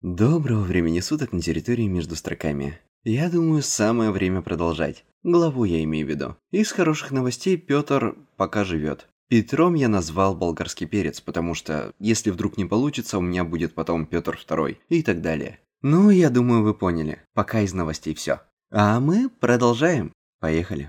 Доброго времени суток на территории между строками. Я думаю, самое время продолжать. Главу я имею в виду. Из хороших новостей Пётр пока живет. Петром я назвал болгарский перец, потому что, если вдруг не получится, у меня будет потом Пётр II и так далее. Ну, я думаю, вы поняли. Пока из новостей все. А мы продолжаем. Поехали.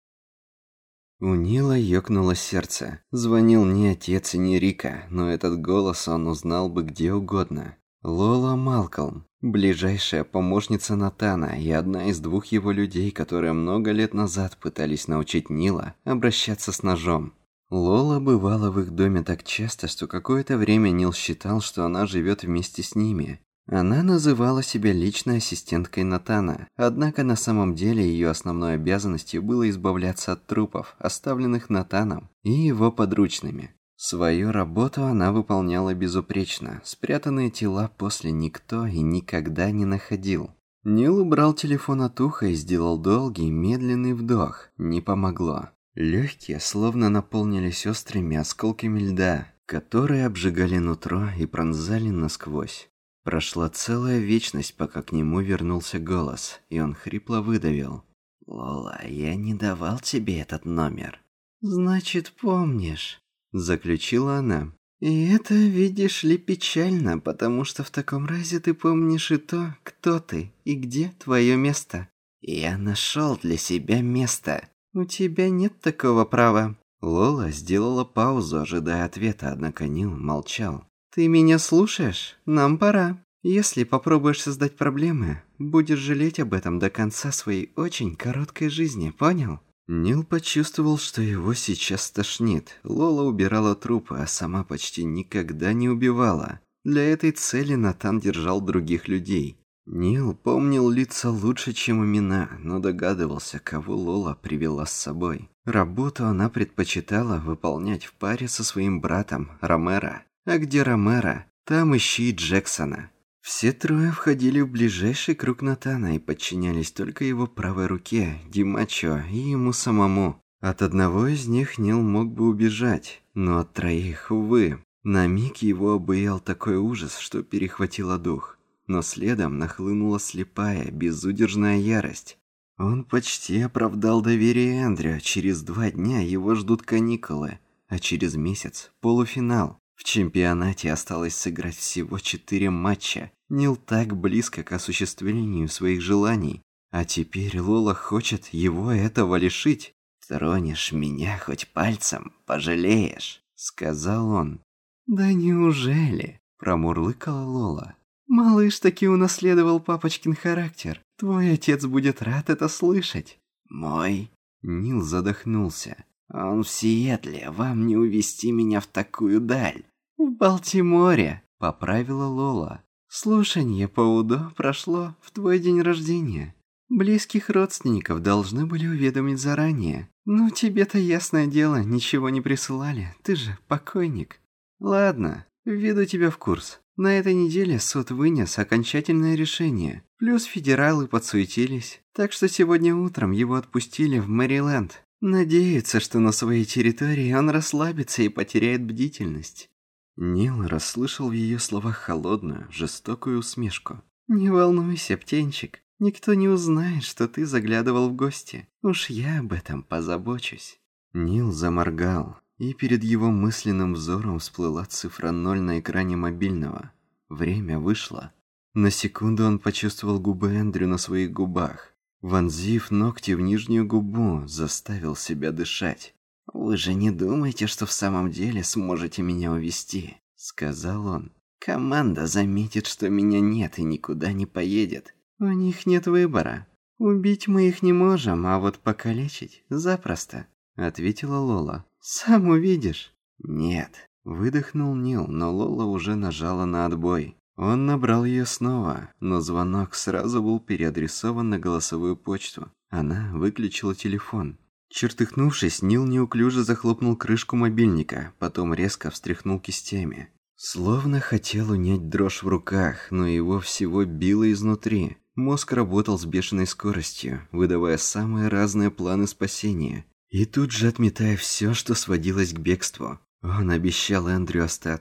У Нила ёкнуло сердце. Звонил не отец и не Рика, но этот голос он узнал бы где угодно. Лола Малкольм, ближайшая помощница Натана и одна из двух его людей, которые много лет назад пытались научить Нила обращаться с ножом. Лола бывала в их доме так часто, что какое-то время Нил считал, что она живет вместе с ними. Она называла себя личной ассистенткой Натана, однако на самом деле ее основной обязанностью было избавляться от трупов, оставленных Натаном и его подручными. Свою работу она выполняла безупречно, спрятанные тела после никто и никогда не находил. Нил убрал телефон от уха и сделал долгий, медленный вдох. Не помогло. Легкие словно наполнились острыми осколками льда, которые обжигали нутро и пронзали насквозь. Прошла целая вечность, пока к нему вернулся голос, и он хрипло выдавил. «Лола, я не давал тебе этот номер». «Значит, помнишь», — заключила она. «И это, видишь ли, печально, потому что в таком разе ты помнишь и то, кто ты, и где твое место». «Я нашел для себя место». «У тебя нет такого права». Лола сделала паузу, ожидая ответа, однако Нил молчал. «Ты меня слушаешь? Нам пора. Если попробуешь создать проблемы, будешь жалеть об этом до конца своей очень короткой жизни, понял?» Нил почувствовал, что его сейчас тошнит. Лола убирала трупы, а сама почти никогда не убивала. Для этой цели Натан держал других людей. Нил помнил лица лучше, чем имена, но догадывался, кого Лола привела с собой. Работу она предпочитала выполнять в паре со своим братом Ромеро. А где Ромеро, там ищи и Джексона. Все трое входили в ближайший круг Натана и подчинялись только его правой руке, Димачо, и ему самому. От одного из них Нил мог бы убежать, но от троих, увы. На миг его обуял такой ужас, что перехватило дух. Но следом нахлынула слепая, безудержная ярость. Он почти оправдал доверие Эндрю. Через 2 дня его ждут каникулы, а через месяц – полуфинал. В чемпионате осталось сыграть всего 4 матча. Нил так близко к осуществлению своих желаний. А теперь Лола хочет его этого лишить. «Тронешь меня хоть пальцем, пожалеешь», — сказал он. «Да неужели?» — промурлыкала Лола. «Малыш таки унаследовал папочкин характер. Твой отец будет рад это слышать». «Мой?» — Нил задохнулся. «Он в Сиэтле, вам не увезти меня в такую даль». «В Балтиморе», — поправила Лола. «Слушанье по УДО прошло в твой день рождения. Близких родственников должны были уведомить заранее. Ну, тебе-то ясное дело, ничего не присылали, ты же покойник». «Ладно, введу тебя в курс. На этой неделе суд вынес окончательное решение. Плюс федералы подсуетились. Так что сегодня утром его отпустили в Мэриленд. Надеются, что на своей территории он расслабится и потеряет бдительность». Нил расслышал в ее словах холодную, жестокую усмешку. «Не волнуйся, птенчик. Никто не узнает, что ты заглядывал в гости. Уж я об этом позабочусь». Нил заморгал, и перед его мысленным взором всплыла цифра 0 на экране мобильного. Время вышло. На секунду он почувствовал губы Эндрю на своих губах. Вонзив ногти в нижнюю губу, заставил себя дышать. «Вы же не думаете, что в самом деле сможете меня увезти?» — сказал он. «Команда заметит, что меня нет и никуда не поедет. У них нет выбора. Убить мы их не можем, а вот покалечить запросто», — ответила Лола. «Сам увидишь». «Нет», — выдохнул Нил, но Лола уже нажала на отбой. Он набрал ее снова, но звонок сразу был переадресован на голосовую почту. Она выключила телефон. Чертыхнувшись, Нил неуклюже захлопнул крышку мобильника, потом резко встряхнул кистями. Словно хотел унять дрожь в руках, но его всего било изнутри. Мозг работал с бешеной скоростью, выдавая самые разные планы спасения. И тут же отметая все, что сводилось к бегству. Он обещал Эндрю остаться.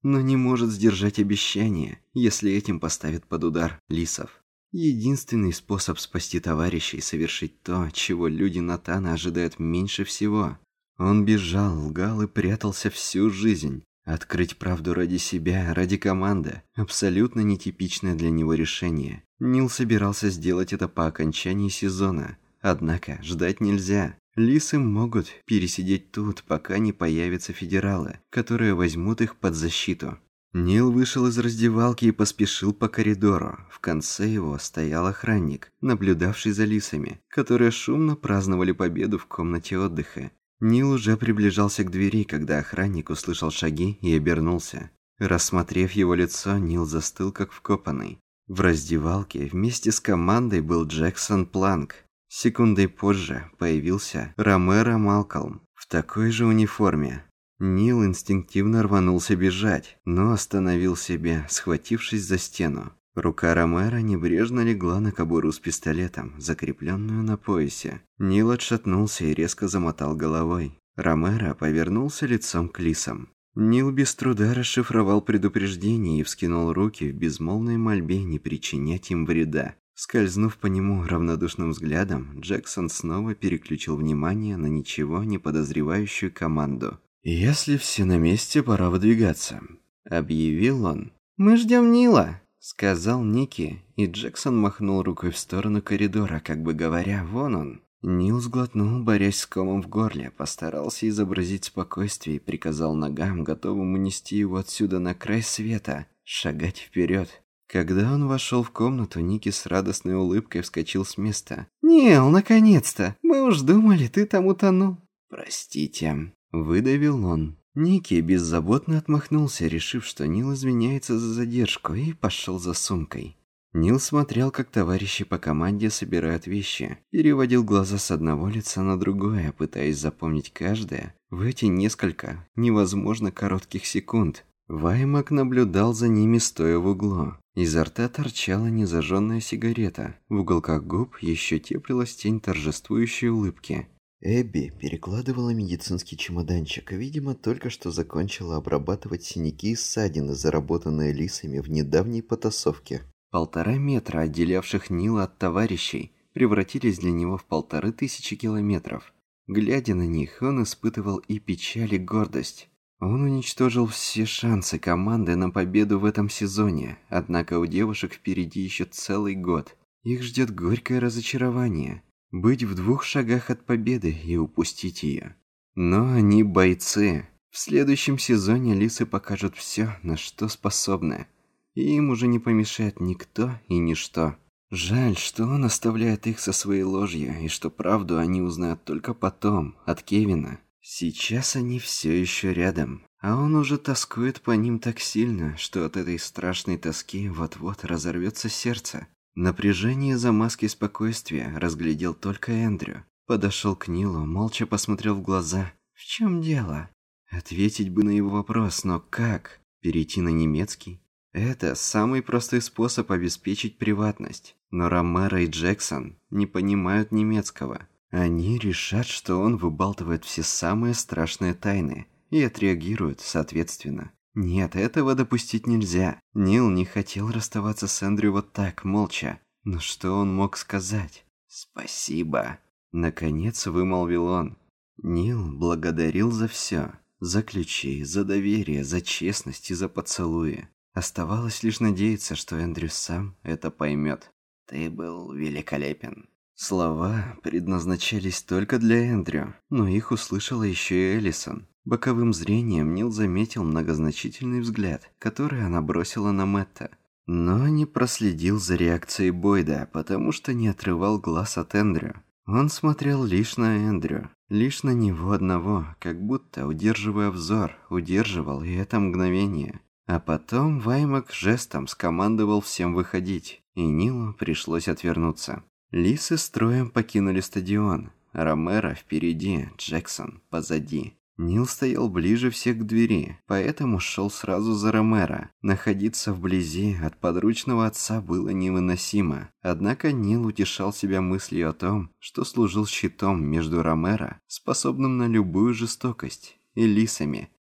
но не может сдержать обещание, если этим поставит под удар лисов. Единственный способ спасти товарищей – совершить то, чего люди Натана ожидают меньше всего. Он бежал, лгал и прятался всю жизнь. Открыть правду ради себя, ради команды – абсолютно нетипичное для него решение. Нил собирался сделать это по окончании сезона. Однако ждать нельзя. Лисы могут пересидеть тут, пока не появятся федералы, которые возьмут их под защиту. Нил вышел из раздевалки и поспешил по коридору. В конце его стоял охранник, наблюдавший за лисами, которые шумно праздновали победу в комнате отдыха. Нил уже приближался к двери, когда охранник услышал шаги и обернулся. Рассмотрев его лицо, Нил застыл как вкопанный. В раздевалке вместе с командой был Джексон Планк. Секундой позже появился Ромеро Малкольм в такой же униформе. Нил инстинктивно рванулся бежать, но остановил себя, схватившись за стену. Рука Ромеро небрежно легла на кобуру с пистолетом, закрепленную на поясе. Нил отшатнулся и резко замотал головой. Ромеро повернулся лицом к лисам. Нил без труда расшифровал предупреждение и вскинул руки в безмолвной мольбе не причинять им вреда. Скользнув по нему равнодушным взглядом, Джексон снова переключил внимание на ничего не подозревающую команду. «Если все на месте, пора выдвигаться», — объявил он. «Мы ждем Нила», — сказал Ники, и Джексон махнул рукой в сторону коридора, как бы говоря, вон он. Нил сглотнул, борясь с комом в горле, постарался изобразить спокойствие и приказал ногам, готовым унести его отсюда на край света, шагать вперед. Когда он вошел в комнату, Ники с радостной улыбкой вскочил с места. «Нил, наконец-то! Мы уж думали, ты там утонул». «Простите», — выдавил он. Ники беззаботно отмахнулся, решив, что Нил извиняется за задержку, и пошел за сумкой. Нил смотрел, как товарищи по команде собирают вещи, переводил глаза с одного лица на другое, пытаясь запомнить каждое в эти несколько невозможно коротких секунд. Ваймак наблюдал за ними, стоя в углу. Изо рта торчала незажженная сигарета, в уголках губ еще теплилась тень торжествующей улыбки. Эбби перекладывала медицинский чемоданчик, видимо, только что закончила обрабатывать синяки и ссадины, заработанные лисами в недавней потасовке. 1,5 метра, отделявших Нила от товарищей, превратились для него в 1500 километров. Глядя на них, он испытывал и печаль, и гордость. Он уничтожил все шансы команды на победу в этом сезоне, однако у девушек впереди еще целый год. Их ждет горькое разочарование. Быть в 2 шагах от победы и упустить ее. Но они бойцы. В следующем сезоне лисы покажут все, на что способны. И им уже не помешает никто и ничто. Жаль, что он оставляет их со своей ложью, и что правду они узнают только потом, от Кевина. Сейчас они все еще рядом, а он уже тоскует по ним так сильно, что от этой страшной тоски вот-вот разорвется сердце. Напряжение за маской спокойствия разглядел только Эндрю. Подошел к Нилу, молча посмотрел в глаза. В чем дело? Ответить бы на его вопрос, но как? Перейти на немецкий? Это самый простой способ обеспечить приватность. Но Ромеро и Джексон не понимают немецкого. Они решат, что он выбалтывает все самые страшные тайны, и отреагируют соответственно. Нет, этого допустить нельзя. Нил не хотел расставаться с Эндрю вот так, молча. Но что он мог сказать? «Спасибо», — наконец вымолвил он. Нил благодарил за все. За ключи, за доверие, за честность и за поцелуи. Оставалось лишь надеяться, что Эндрю сам это поймет. «Ты был великолепен». Слова предназначались только для Эндрю, но их услышала еще и Элисон. Боковым зрением Нил заметил многозначительный взгляд, который она бросила на Мэтта. Но не проследил за реакцией Бойда, потому что не отрывал глаз от Эндрю. Он смотрел лишь на Эндрю, лишь на него одного, как будто, удерживая взор, удерживал и это мгновение. А потом Ваймак жестом скомандовал всем выходить, и Нилу пришлось отвернуться. Лисы строем покинули стадион. Ромеро впереди, Джексон позади. Нил стоял ближе всех к двери, поэтому шел сразу за Ромеро. Находиться вблизи от подручного отца было невыносимо. Однако Нил утешал себя мыслью о том, что служил щитом между Ромеро, способным на любую жестокость, и лисами,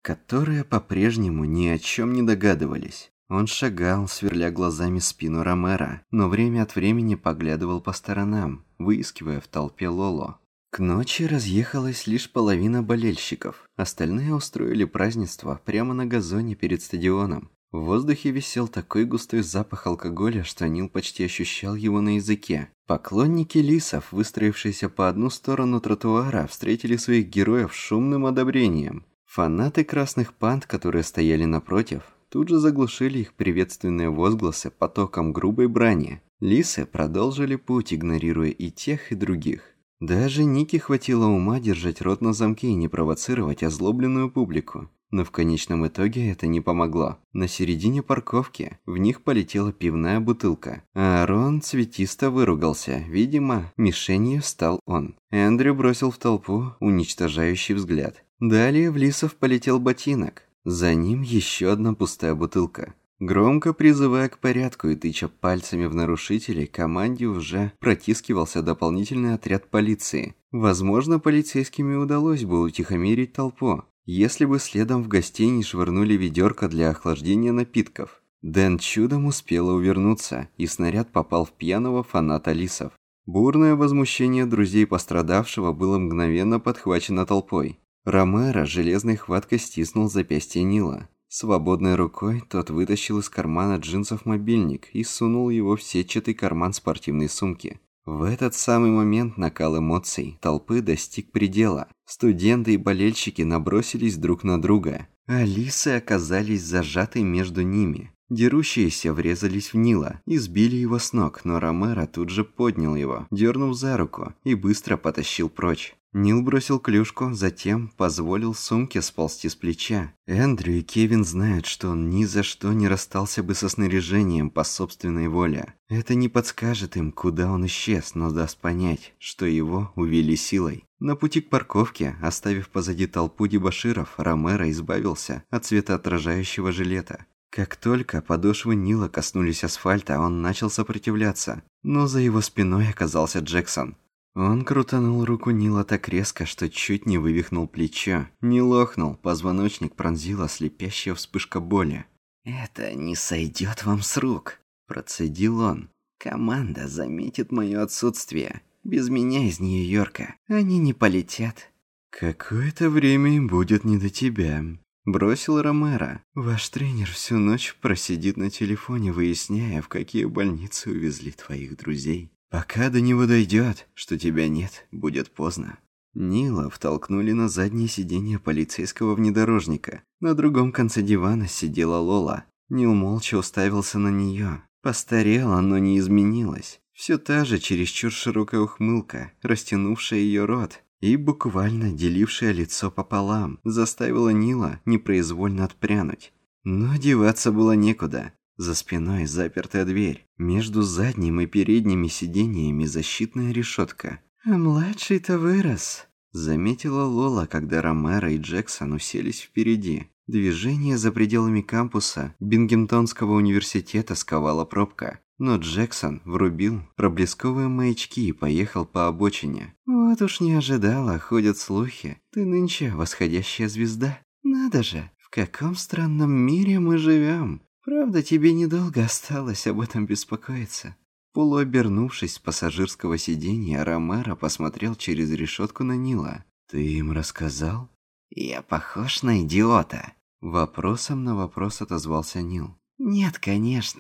которые по-прежнему ни о чем не догадывались. Он шагал, сверля глазами спину Ромеро, но время от времени поглядывал по сторонам, выискивая в толпе Лоло. К ночи разъехалась лишь половина болельщиков, остальные устроили празднество прямо на газоне перед стадионом. В воздухе висел такой густой запах алкоголя, что Нил почти ощущал его на языке. Поклонники лисов, выстроившиеся по одну сторону тротуара, встретили своих героев шумным одобрением. Фанаты красных панд, которые стояли напротив, тут же заглушили их приветственные возгласы потоком грубой брани. Лисы продолжили путь, игнорируя и тех, и других. Даже Нике хватило ума держать рот на замке и не провоцировать озлобленную публику. Но в конечном итоге это не помогло. На середине парковки в них полетела пивная бутылка. А Аарон цветисто выругался. Видимо, мишенью стал он. Эндрю бросил в толпу уничтожающий взгляд. Далее в лисов полетел ботинок. За ним еще одна пустая бутылка. Громко призывая к порядку и тыча пальцами в нарушителей, команде уже протискивался дополнительный отряд полиции. Возможно, полицейскими удалось бы утихомирить толпу, если бы следом в гостей не швырнули ведерко для охлаждения напитков. Дэн чудом успела увернуться, и снаряд попал в пьяного фаната лисов. Бурное возмущение друзей пострадавшего было мгновенно подхвачено толпой. Ромеро железной хваткой стиснул запястье Нила. Свободной рукой тот вытащил из кармана джинсов мобильник и сунул его в сетчатый карман спортивной сумки. В этот самый момент накал эмоций толпы достиг предела. Студенты и болельщики набросились друг на друга, а лисы оказались зажаты между ними. Дерущиеся врезались в Нила и сбили его с ног, но Ромеро тут же поднял его, дернув за руку, и быстро потащил прочь. Нил бросил клюшку, затем позволил сумке сползти с плеча. Эндрю и Кевин знают, что он ни за что не расстался бы со снаряжением по собственной воле. Это не подскажет им, куда он исчез, но даст понять, что его увели силой. На пути к парковке, оставив позади толпу дебоширов, Ромеро избавился от светоотражающего жилета. Как только подошвы Нила коснулись асфальта, он начал сопротивляться, но за его спиной оказался Джексон. Он крутанул руку Нила так резко, что чуть не вывихнул плечо. Нил охнул, позвоночник пронзила слепящая вспышка боли. «Это не сойдет вам с рук», – процедил он. «Команда заметит мое отсутствие. Без меня из Нью-Йорка они не полетят». «Какое-то время им будет не до тебя», – бросил Ромеро. «Ваш тренер всю ночь просидит на телефоне, выясняя, в какие больницы увезли твоих друзей. Пока до него дойдет, что тебя нет, будет поздно». Нила втолкнули на заднее сиденье полицейского внедорожника. На другом конце дивана сидела Лола. Нил молча уставился на нее. Постарела, но не изменилась. Все та же чересчур широкая ухмылка, растянувшая ее рот и буквально делившая лицо пополам, заставила Нила непроизвольно отпрянуть. Но деваться было некуда. За спиной запертая дверь. Между задним и передними сиденьями защитная решетка. «А младший-то вырос», — заметила Лола, когда Ромеро и Джексон уселись впереди. Движение за пределами кампуса Бингемтонского университета сковала пробка. Но Джексон врубил проблесковые маячки и поехал по обочине. «Вот уж не ожидала, ходят слухи. Ты нынче восходящая звезда. Надо же, в каком странном мире мы живем. Правда, тебе недолго осталось об этом беспокоиться». Полуобернувшись с пассажирского сиденья, Ромеро посмотрел через решетку на Нила. «Ты им рассказал?» «Я похож на идиота?» Вопросом на вопрос отозвался Нил. «Нет, конечно».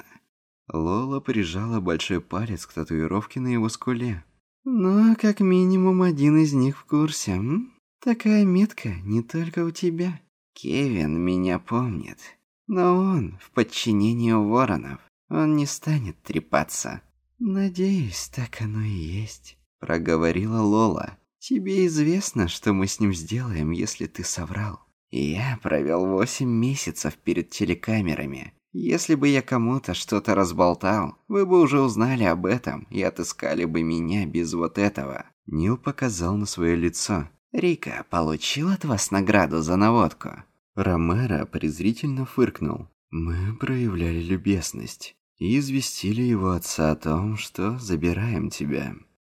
Лола прижала большой палец к татуировке на его скуле. «Но как минимум один из них в курсе, м? Такая метка не только у тебя. Кевин меня помнит. Но он в подчинении у воронов. Он не станет трепаться». «Надеюсь, так оно и есть», — проговорила Лола. «Тебе известно, что мы с ним сделаем, если ты соврал. Я провел 8 месяцев перед телекамерами. Если бы я кому-то что-то разболтал, вы бы уже узнали об этом и отыскали бы меня без вот этого». Нил показал на свое лицо. «Рика получил от вас награду за наводку?» Ромеро презрительно фыркнул. «Мы проявляли любезность и известили его отца о том, что забираем тебя.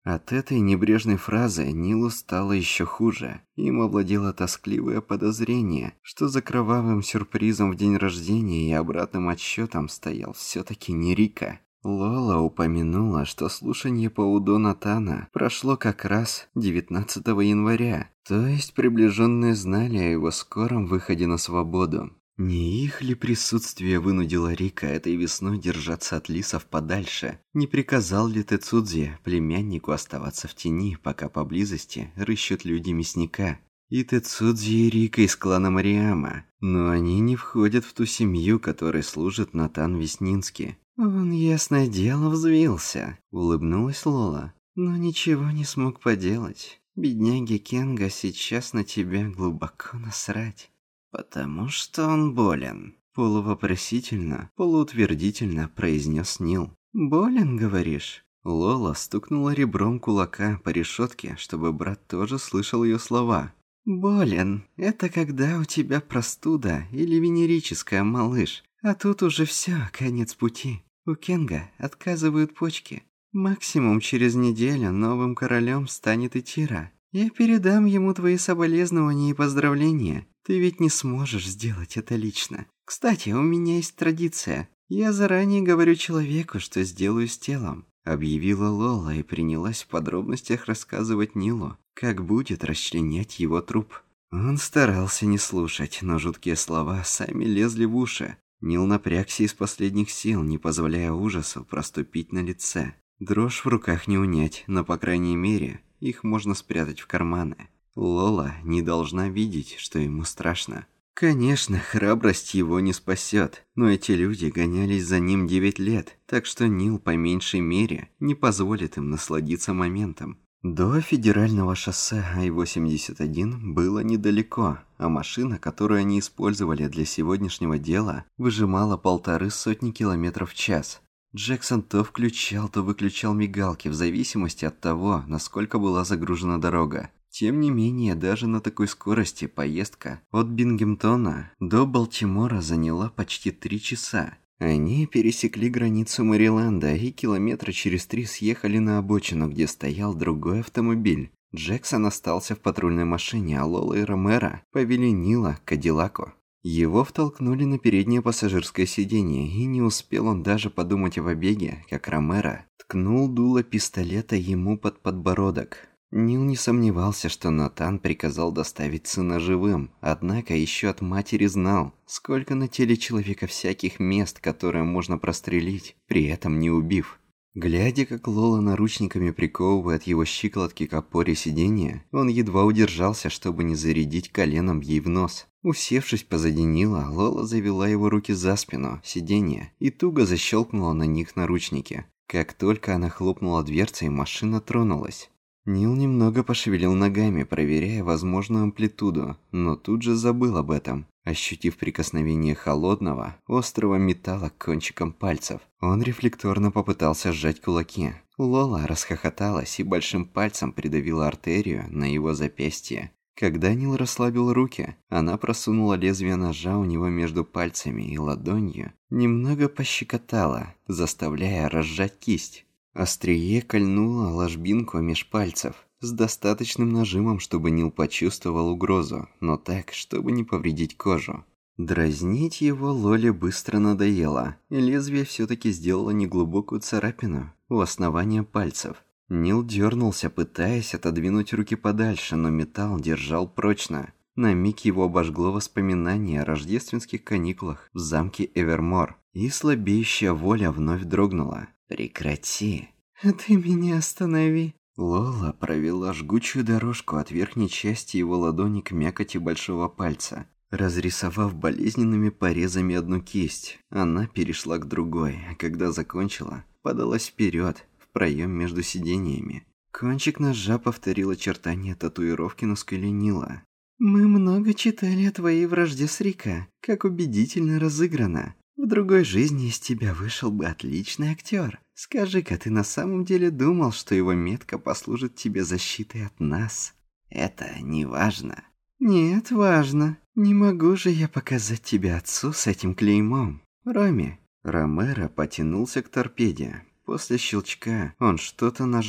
От этой небрежной фразы Нилу стало еще хуже. Им овладело тоскливое подозрение, что за кровавым сюрпризом в день рождения и обратным отсчетом стоял все-таки не Рика. Лола упомянула, что слушание по УДО Натана прошло как раз 19 января, то есть приближенные знали о его скором выходе на свободу. Не их ли присутствие вынудило Рика этой весной держаться от лисов подальше? Не приказал ли Тецудзи племяннику оставаться в тени, пока поблизости рыщут люди мясника? И Тецудзи и Рика из клана Мариама, но они не входят в ту семью, которой служит Натан Веснинский. «Он, ясное дело, взвился», — улыбнулась Лола, «но ничего не смог поделать. Бедняге Кенга сейчас на тебя глубоко насрать». «Потому что он болен», — полувопросительно, полуутвердительно произнес Нил. «Болен, говоришь?» Лола стукнула ребром кулака по решетке, чтобы брат тоже слышал ее слова. «Болен – это когда у тебя простуда или венерическая, малыш, а тут уже все, конец пути. У Кенга отказывают почки. Максимум через неделю новым королем станет Итира. Я передам ему твои соболезнования и поздравления. Ты ведь не сможешь сделать это лично. Кстати, у меня есть традиция. Я заранее говорю человеку, что сделаю с телом», – объявила Лола и принялась в подробностях рассказывать Нилу, как будет расчленять его труп. Он старался не слушать, но жуткие слова сами лезли в уши. Нил напрягся из последних сил, не позволяя ужасу проступить на лице. Дрожь в руках не унять, но, по крайней мере, их можно спрятать в карманы. Лола не должна видеть, что ему страшно. Конечно, храбрость его не спасет, но эти люди гонялись за ним 9 лет, так что Нил по меньшей мере не позволит им насладиться моментом. До федерального шоссе Ай-81 было недалеко, а машина, которую они использовали для сегодняшнего дела, выжимала 1,5 километров в час. Джексон то включал, то выключал мигалки в зависимости от того, насколько была загружена дорога. Тем не менее, даже на такой скорости поездка от Бингемтона до Балтимора заняла почти 3 часа. Они пересекли границу Мэриленда и километра через 3 съехали на обочину, где стоял другой автомобиль. Джексон остался в патрульной машине, а Лола и Ромеро повели Нила к Кадиллаку. Его втолкнули на переднее пассажирское сиденье, и не успел он даже подумать о побеге, как Ромеро ткнул дуло пистолета ему под подбородок. Нил не сомневался, что Натан приказал доставить сына живым, однако еще от матери знал, сколько на теле человека всяких мест, которые можно прострелить, при этом не убив. Глядя, как Лола наручниками приковывает его щиколотки к опоре сиденья, он едва удержался, чтобы не зарядить коленом ей в нос. Усевшись позади Нила, Лола завела его руки за спину сиденья и туго защелкнула на них наручники. Как только она хлопнула дверцей, машина тронулась. Нил немного пошевелил ногами, проверяя возможную амплитуду, но тут же забыл об этом, ощутив прикосновение холодного, острого металла кончиком пальцев. Он рефлекторно попытался сжать кулаки. Лола расхохоталась и большим пальцем придавила артерию на его запястье. Когда Нил расслабил руки, она просунула лезвие ножа у него между пальцами и ладонью немного пощекотала, заставляя разжать кисть. Острие кольнуло ложбинку меж пальцев с достаточным нажимом, чтобы Нил почувствовал угрозу, но так, чтобы не повредить кожу. Дразнить его Лоле быстро надоело, и лезвие все-таки сделало неглубокую царапину у основания пальцев. Нил дернулся, пытаясь отодвинуть руки подальше, но металл держал прочно. На миг его обожгло воспоминание о рождественских каникулах в замке Эвермор, и слабеющая воля вновь дрогнула. «Прекрати!» «Ты меня останови!» Лола провела жгучую дорожку от верхней части его ладони к мякоти большого пальца. Разрисовав болезненными порезами одну кисть, она перешла к другой, а когда закончила, подалась вперед, в проем между сидениями. Кончик ножа повторил очертания татуировки на скуле Нила. «Мы много читали о твоей вражде с Рика, как убедительно разыграно. В другой жизни из тебя вышел бы отличный актер. Скажи-ка, ты на самом деле думал, что его метка послужит тебе защитой от нас? Это не важно». «Нет, важно. Не могу же я показать тебе отцу с этим клеймом. Роми». Ромеро потянулся к торпеде. После щелчка он что-то нажал.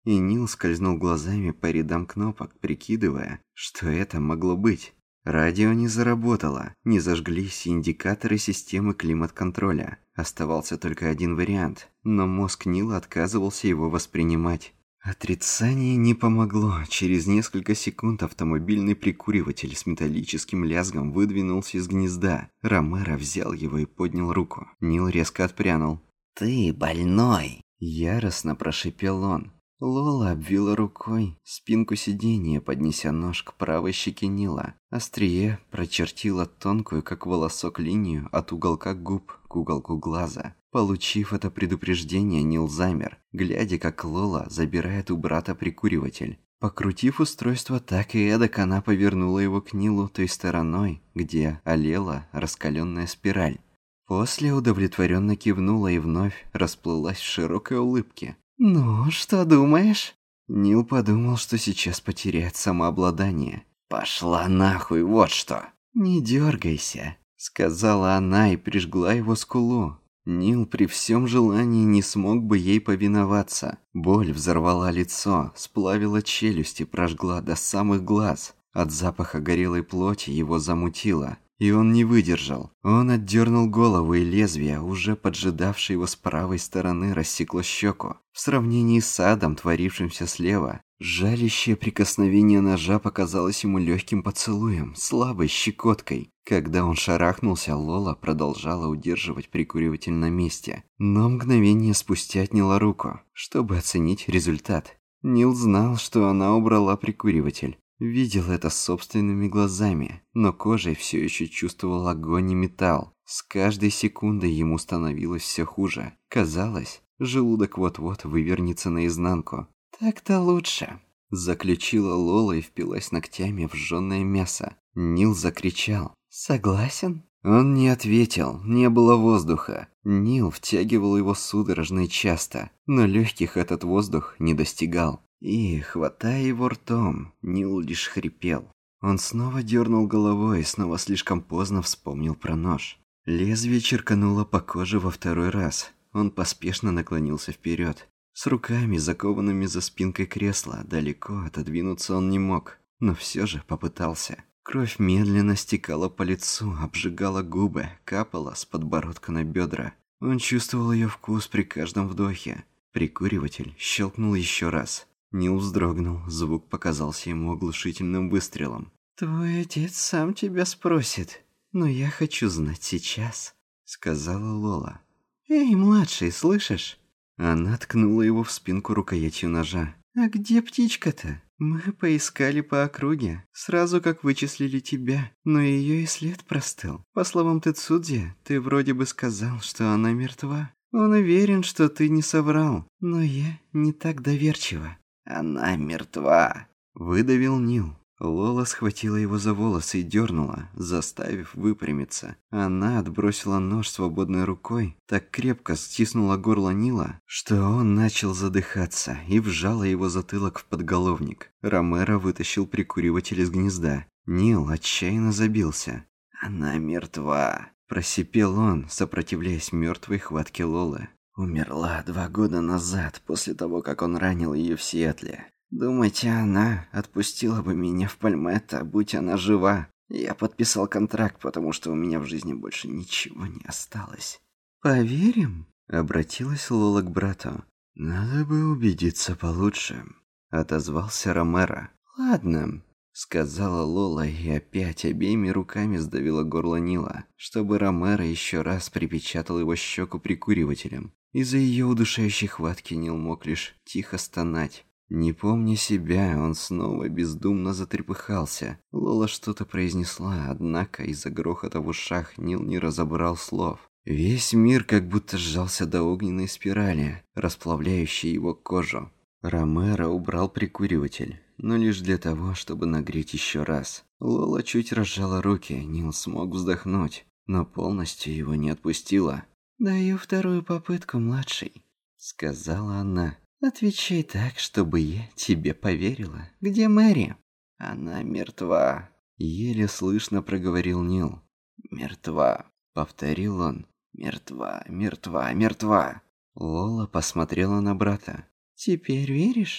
и Нил скользнул глазами по рядам кнопок, прикидывая, что это могло быть. Радио не заработало, не зажглись индикаторы системы климат-контроля. Оставался только один вариант, но мозг Нила отказывался его воспринимать. Отрицание не помогло. Через несколько секунд автомобильный прикуриватель с металлическим лязгом выдвинулся из гнезда. Ромеро взял его и поднял руку. Нил резко отпрянул. «Ты больной!» – яростно прошипел он. Лола обвила рукой спинку сиденья, поднеся нож к правой щеке Нила. Острие прочертило тонкую, как волосок, линию от уголка губ к уголку глаза. Получив это предупреждение, Нил замер, глядя, как Лола забирает у брата прикуриватель. Покрутив устройство так и эдак, она повернула его к Нилу той стороной, где олела раскаленная спираль. После удовлетворенно кивнула и вновь расплылась в широкой улыбке. «Ну, что думаешь?» Нил подумал, что сейчас потеряет самообладание. «Пошла нахуй, вот что!» «Не дергайся», — сказала она и прижгла его скулу. Нил при всем желании не смог бы ей повиноваться. Боль взорвала лицо, сплавила челюсть и прожгла до самых глаз. От запаха горелой плоти его замутило. И он не выдержал. Он отдернул голову, и лезвие, уже поджидавшее его с правой стороны, рассекло щеку. В сравнении с адом, творившимся слева, жалящее прикосновение ножа показалось ему легким поцелуем, слабой щекоткой. Когда он шарахнулся, Лола продолжала удерживать прикуриватель на месте. Но мгновение спустя отняла руку, чтобы оценить результат. Нил знал, что она убрала прикуриватель. Видел это собственными глазами, но кожей все еще чувствовал огонь и металл. С каждой секундой ему становилось все хуже. Казалось, желудок вот-вот вывернется наизнанку. «Так-то лучше», – заключила Лола и впилась ногтями в жжёное мясо. Нил закричал. «Согласен?» Он не ответил, не было воздуха. Нил втягивал его судорожно и часто, но легких этот воздух не достигал. И, хватая его ртом, Нил лишь хрипел. Он снова дернул головой и снова слишком поздно вспомнил про нож. Лезвие черкануло по коже во второй раз. Он поспешно наклонился вперед. С руками, закованными за спинкой кресла, далеко отодвинуться он не мог, но все же попытался. Кровь медленно стекала по лицу, обжигала губы, капала с подбородка на бедра. Он чувствовал ее вкус при каждом вдохе. Прикуриватель щелкнул еще раз. Нил вздрогнул, звук показался ему оглушительным выстрелом. «Твой отец сам тебя спросит, но я хочу знать сейчас», — сказала Лола. «Эй, младший, слышишь?» Она ткнула его в спинку рукоятью ножа. «А где птичка-то? Мы поискали по округе, сразу как вычислили тебя, но ее и след простыл. По словам Тецудзи, ты вроде бы сказал, что она мертва. Он уверен, что ты не соврал, но я не так доверчива». «Она мертва», – выдавил Нил. Лола схватила его за волосы и дернула, заставив выпрямиться. Она отбросила нож свободной рукой, так крепко стиснула горло Нила, что он начал задыхаться, и вжала его затылок в подголовник. Ромеро вытащил прикуриватель из гнезда. Нил отчаянно забился. «Она мертва», – просипел он, сопротивляясь мертвой хватке Лолы. «Умерла 2 года назад, после того, как он ранил ее в Сиэтле. Думаете, она отпустила бы меня в Пальметто, будь она жива? Я подписал контракт, потому что у меня в жизни больше ничего не осталось». «Поверим?» – обратилась Лола к брату. «Надо бы убедиться получше», – отозвался Ромеро. «Ладно», – сказала Лола и опять обеими руками сдавила горло Нила, чтобы Ромеро еще раз припечатал его щеку прикуривателем. Из-за ее удушающей хватки Нил мог лишь тихо стонать. Не помня себя, он снова бездумно затрепыхался. Лола что-то произнесла, однако из-за грохота в ушах Нил не разобрал слов. Весь мир как будто сжался до огненной спирали, расплавляющей его кожу. Ромеро убрал прикуриватель, но лишь для того, чтобы нагреть еще раз. Лола чуть разжала руки, Нил смог вздохнуть, но полностью его не отпустила. «Даю вторую попытку, младший», — сказала она. «Отвечай так, чтобы я тебе поверила. Где Мэри?» «Она мертва», — еле слышно проговорил Нил. «Мертва», — повторил он. «Мертва, мертва, мертва». Лола посмотрела на брата. «Теперь веришь?»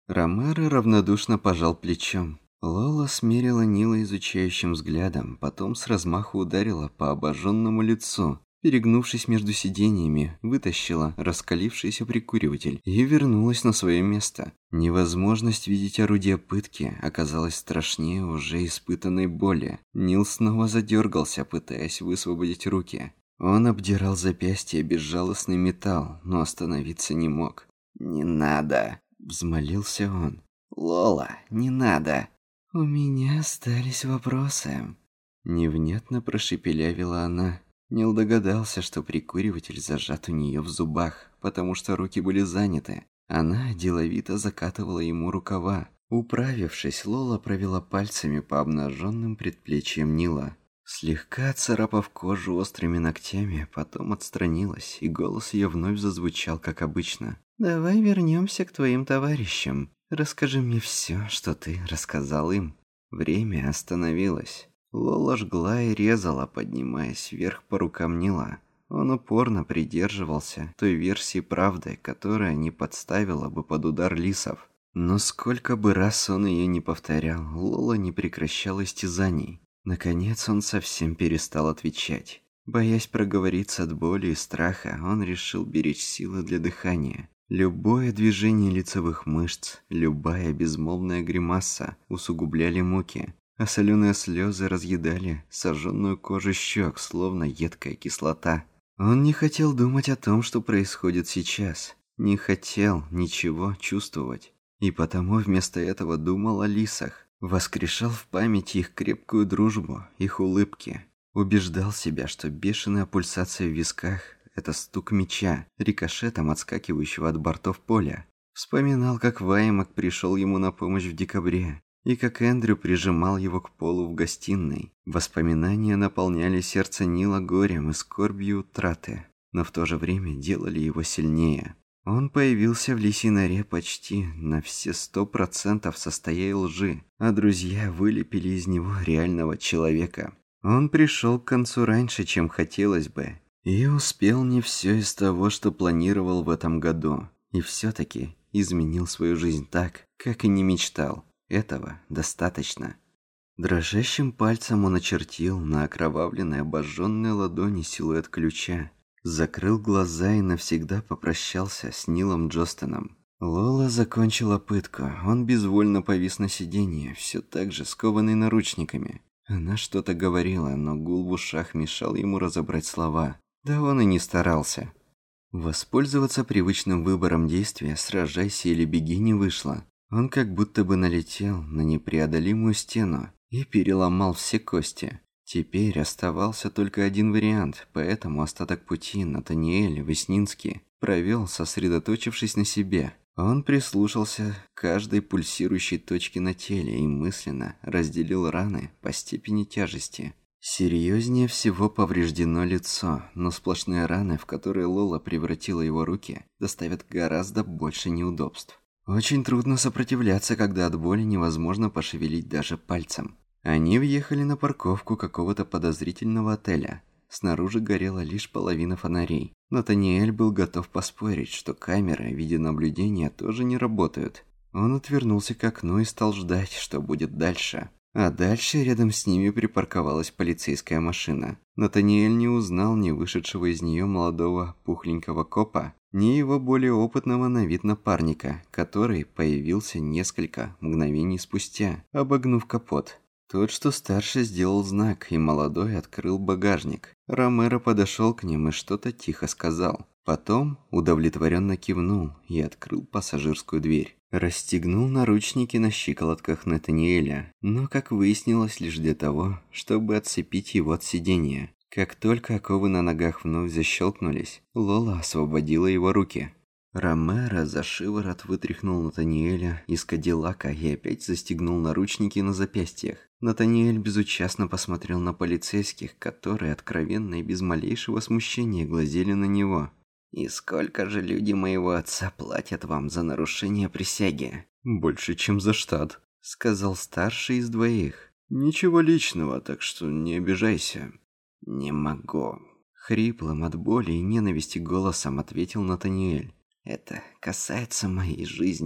Ромеро равнодушно пожал плечом. Лола смерила Нила изучающим взглядом, потом с размаху ударила по обожженному лицу. Перегнувшись между сиденьями, вытащила раскалившийся прикуриватель и вернулась на свое место. Невозможность видеть орудие пытки оказалась страшнее уже испытанной боли. Нил снова задергался, пытаясь высвободить руки. Он обдирал запястье безжалостный металл, но остановиться не мог. «Не надо!» – взмолился он. «Лола, не надо!» «У меня остались вопросы», – невнятно прошепелявила она. Нил догадался, что прикуриватель зажат у нее в зубах, потому что руки были заняты. Она деловито закатывала ему рукава. Управившись, Лола провела пальцами по обнаженным предплечьям Нила. Слегка царапав кожу острыми ногтями, потом отстранилась, и голос ее вновь зазвучал, как обычно. «Давай вернемся к твоим товарищам. Расскажи мне все, что ты рассказал им». Время остановилось. Лола жгла и резала, поднимаясь вверх по рукам Нила. Он упорно придерживался той версии правды, которая не подставила бы под удар лисов. Но сколько бы раз он ее не повторял, Лола не прекращала истязаний. Наконец он совсем перестал отвечать. Боясь проговориться от боли и страха, он решил беречь силы для дыхания. Любое движение лицевых мышц, любая безмолвная гримаса усугубляли муки. А соленые слезы разъедали сожженную кожу щек, словно едкая кислота. Он не хотел думать о том, что происходит сейчас. Не хотел ничего чувствовать. И потому вместо этого думал о лисах. Воскрешал в памяти их крепкую дружбу, их улыбки. Убеждал себя, что бешеная пульсация в висках – это стук меча, рикошетом отскакивающего от бортов поля. Вспоминал, как Ваймак пришел ему на помощь в декабре. И как Эндрю прижимал его к полу в гостиной. Воспоминания наполняли сердце Нила горем и скорбью утраты, но в то же время делали его сильнее. Он появился в лисьей норе почти на все 100% состоя лжи, а друзья вылепили из него реального человека. Он пришел к концу раньше, чем хотелось бы, и успел не все из того, что планировал в этом году, и все-таки изменил свою жизнь так, как и не мечтал. Этого достаточно. Дрожащим пальцем он очертил на окровавленной обожженной ладони силуэт ключа. Закрыл глаза и навсегда попрощался с Нилом Джостоном. Лола закончила пытку. Он безвольно повис на сиденье, все так же скованный наручниками. Она что-то говорила, но гул в ушах мешал ему разобрать слова. Да он и не старался. Воспользоваться привычным выбором действия «сражайся или беги» не вышло. Он как будто бы налетел на непреодолимую стену и переломал все кости. Теперь оставался только один вариант, поэтому остаток пути Натаниэль Веснинский провел, сосредоточившись на себе. Он прислушался к каждой пульсирующей точке на теле и мысленно разделил раны по степени тяжести. Серьезнее всего повреждено лицо, но сплошные раны, в которые Лола превратила его руки, доставят гораздо больше неудобств. Очень трудно сопротивляться, когда от боли невозможно пошевелить даже пальцем. Они въехали на парковку какого-то подозрительного отеля. Снаружи горела лишь половина фонарей. Натаниэль был готов поспорить, что камеры видеонаблюдения тоже не работают. Он отвернулся к окну и стал ждать, что будет дальше. А дальше рядом с ними припарковалась полицейская машина. Натаниэль не узнал ни вышедшего из нее молодого пухленького копа, ни его более опытного на вид напарника, который появился несколько мгновений спустя, обогнув капот. Тот, что старше, сделал знак, и молодой открыл багажник. Ромеро подошел к ним и что-то тихо сказал. Потом удовлетворенно кивнул и открыл пассажирскую дверь. Расстегнул наручники на щиколотках Натаниэля, но, как выяснилось, лишь для того, чтобы отцепить его от сидения. Как только оковы на ногах вновь защелкнулись, Лола освободила его руки. Ромеро за шиворот вытряхнул Натаниэля из кадиллака и опять застегнул наручники на запястьях. Натаниэль безучастно посмотрел на полицейских, которые откровенно и без малейшего смущения глазели на него. «И сколько же люди моего отца платят вам за нарушение присяги?» «Больше, чем за штат», — сказал старший из двоих. «Ничего личного, так что не обижайся». «Не могу», — хриплым от боли и ненависти голосом ответил Натаниэль. «Это касается моей жизни».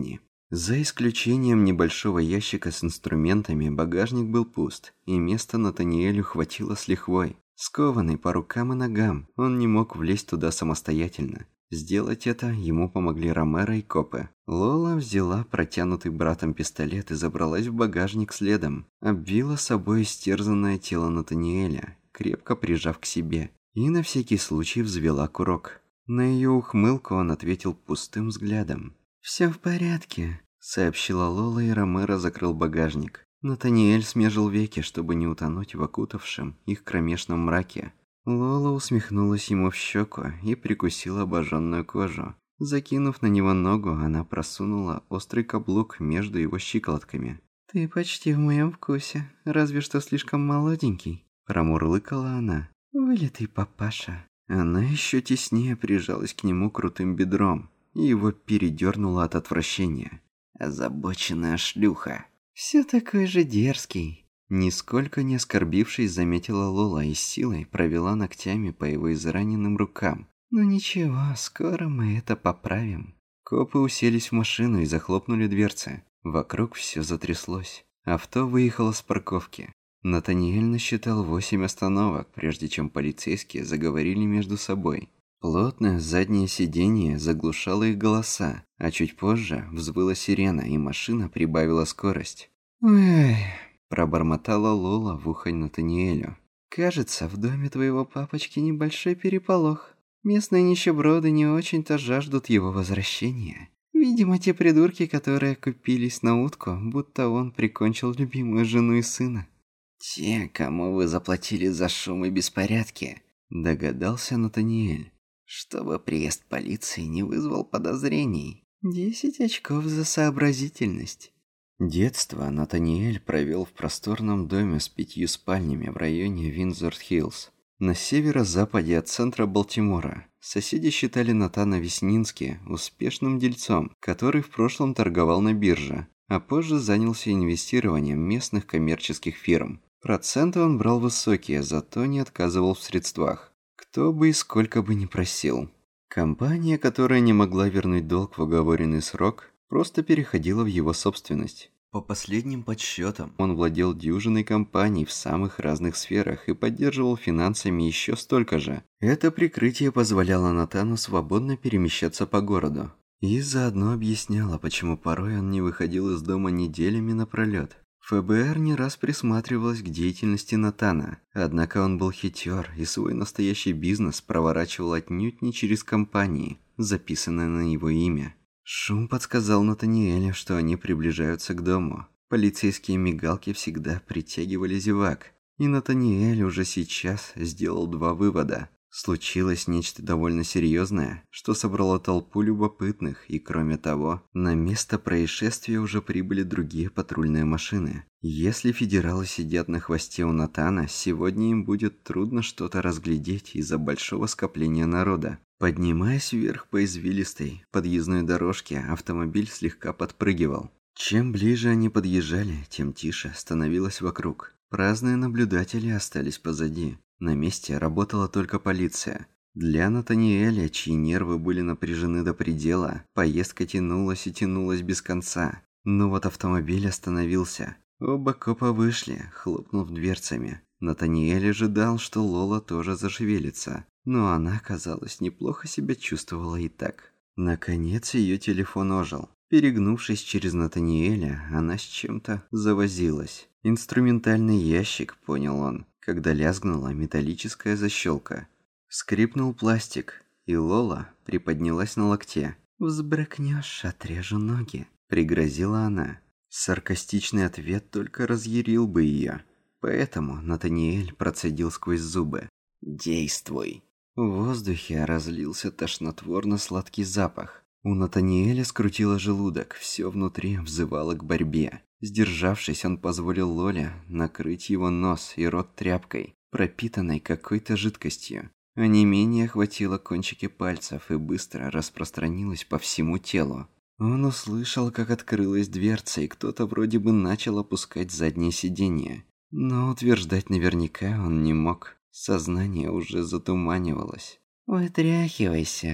За исключением небольшого ящика с инструментами, багажник был пуст, и места Натаниэлю хватило с лихвой. Скованный по рукам и ногам, он не мог влезть туда самостоятельно. Сделать это ему помогли Ромеро и копы. Лола взяла протянутый братом пистолет и забралась в багажник следом. Обвила собой истерзанное тело Натаниэля, крепко прижав к себе, и на всякий случай взвела курок. На ее ухмылку он ответил пустым взглядом. «Все в порядке», — сообщила Лола, и Ромеро закрыл багажник. Натаниэль смежил веки, чтобы не утонуть в окутавшем их кромешном мраке. Лола усмехнулась ему в щеку и прикусила обожженную кожу. Закинув на него ногу, она просунула острый каблук между его щиколотками. «Ты почти в моем вкусе, разве что слишком молоденький», – промурлыкала она. «Вылитый папаша». Она еще теснее прижалась к нему крутым бедром, и его передернуло от отвращения. «Озабоченная шлюха». «Все такой же дерзкий». Нисколько не оскорбившись, заметила Лола и с силой провела ногтями по его израненным рукам. «Ну ничего, скоро мы это поправим». Копы уселись в машину и захлопнули дверцы. Вокруг все затряслось. Авто выехало с парковки. Натаниэль насчитал 8 остановок, прежде чем полицейские заговорили между собой. Плотное заднее сиденье заглушало их голоса, а чуть позже взвыла сирена, и машина прибавила скорость. «Ой...» – пробормотала Лола в ухо Натаниэлю. «Кажется, в доме твоего папочки небольшой переполох. Местные нищеброды не очень-то жаждут его возвращения. Видимо, те придурки, которые купились на утку, будто он прикончил любимую жену и сына». «Те, кому вы заплатили за шум и беспорядки», – догадался Натаниэль. «Чтобы приезд полиции не вызвал подозрений. 10 очков за сообразительность». Детство Натаниэль провел в просторном доме с 5 спальнями в районе Виндзор-Хиллз, на северо-западе от центра Балтимора. Соседи считали Натана Веснински успешным дельцом, который в прошлом торговал на бирже, а позже занялся инвестированием местных коммерческих фирм. Проценты он брал высокие, зато не отказывал в средствах. Кто бы и сколько бы ни просил. Компания, которая не могла вернуть долг в оговоренный срок, просто переходила в его собственность. По последним подсчетам, он владел дюжиной компаний в самых разных сферах и поддерживал финансами еще столько же. Это прикрытие позволяло Натану свободно перемещаться по городу. И заодно объясняло, почему порой он не выходил из дома неделями напролет. ФБР не раз присматривалось к деятельности Натана, однако он был хитер и свой настоящий бизнес проворачивал отнюдь не через компании, записанные на его имя. Шум подсказал Натаниэлю, что они приближаются к дому. Полицейские мигалки всегда притягивали зевак, и Натаниэль уже сейчас сделал 2 вывода. Случилось нечто довольно серьезное, что собрало толпу любопытных, и кроме того, на место происшествия уже прибыли другие патрульные машины. Если федералы сидят на хвосте у Натана, сегодня им будет трудно что-то разглядеть из-за большого скопления народа. Поднимаясь вверх по извилистой подъездной дорожке, автомобиль слегка подпрыгивал. Чем ближе они подъезжали, тем тише становилось вокруг. Праздные наблюдатели остались позади. На месте работала только полиция. Для Натаниэля, чьи нервы были напряжены до предела, поездка тянулась и тянулась без конца. Но вот автомобиль остановился. Оба копа вышли, хлопнув дверцами. Натаниэль ожидал, что Лола тоже зашевелится, но она, казалось, неплохо себя чувствовала и так. Наконец ее телефон ожил. Перегнувшись через Натаниэля, она с чем-то завозилась. «Инструментальный ящик», — понял он, когда лязгнула металлическая защелка. Скрипнул пластик, и Лола приподнялась на локте. «Взбрыкнешь, отрежу ноги», — пригрозила она. Саркастичный ответ только разъярил бы ее. Поэтому Натаниэль процедил сквозь зубы: «Действуй». В воздухе разлился тошнотворно-сладкий запах. У Натаниэля скрутило желудок, все внутри взывало к борьбе. Сдержавшись, он позволил Лоле накрыть его нос и рот тряпкой, пропитанной какой-то жидкостью. Онемение охватило кончики пальцев и быстро распространилось по всему телу. Он услышал, как открылась дверца, и кто-то вроде бы начал опускать заднее сиденье. Но утверждать наверняка он не мог. Сознание уже затуманивалось. «Вытряхивайся»,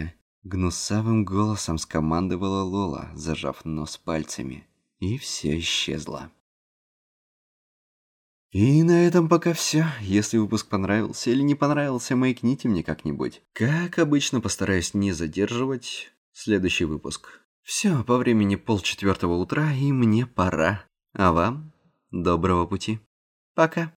Гнусавым голосом скомандовала Лола, зажав нос пальцами. И все исчезло. И на этом пока все. Если выпуск понравился или не понравился, маякните мне как-нибудь. Как обычно, постараюсь не задерживать следующий выпуск. Все, по времени 3:30 утра, и мне пора. А вам доброго пути. Пока.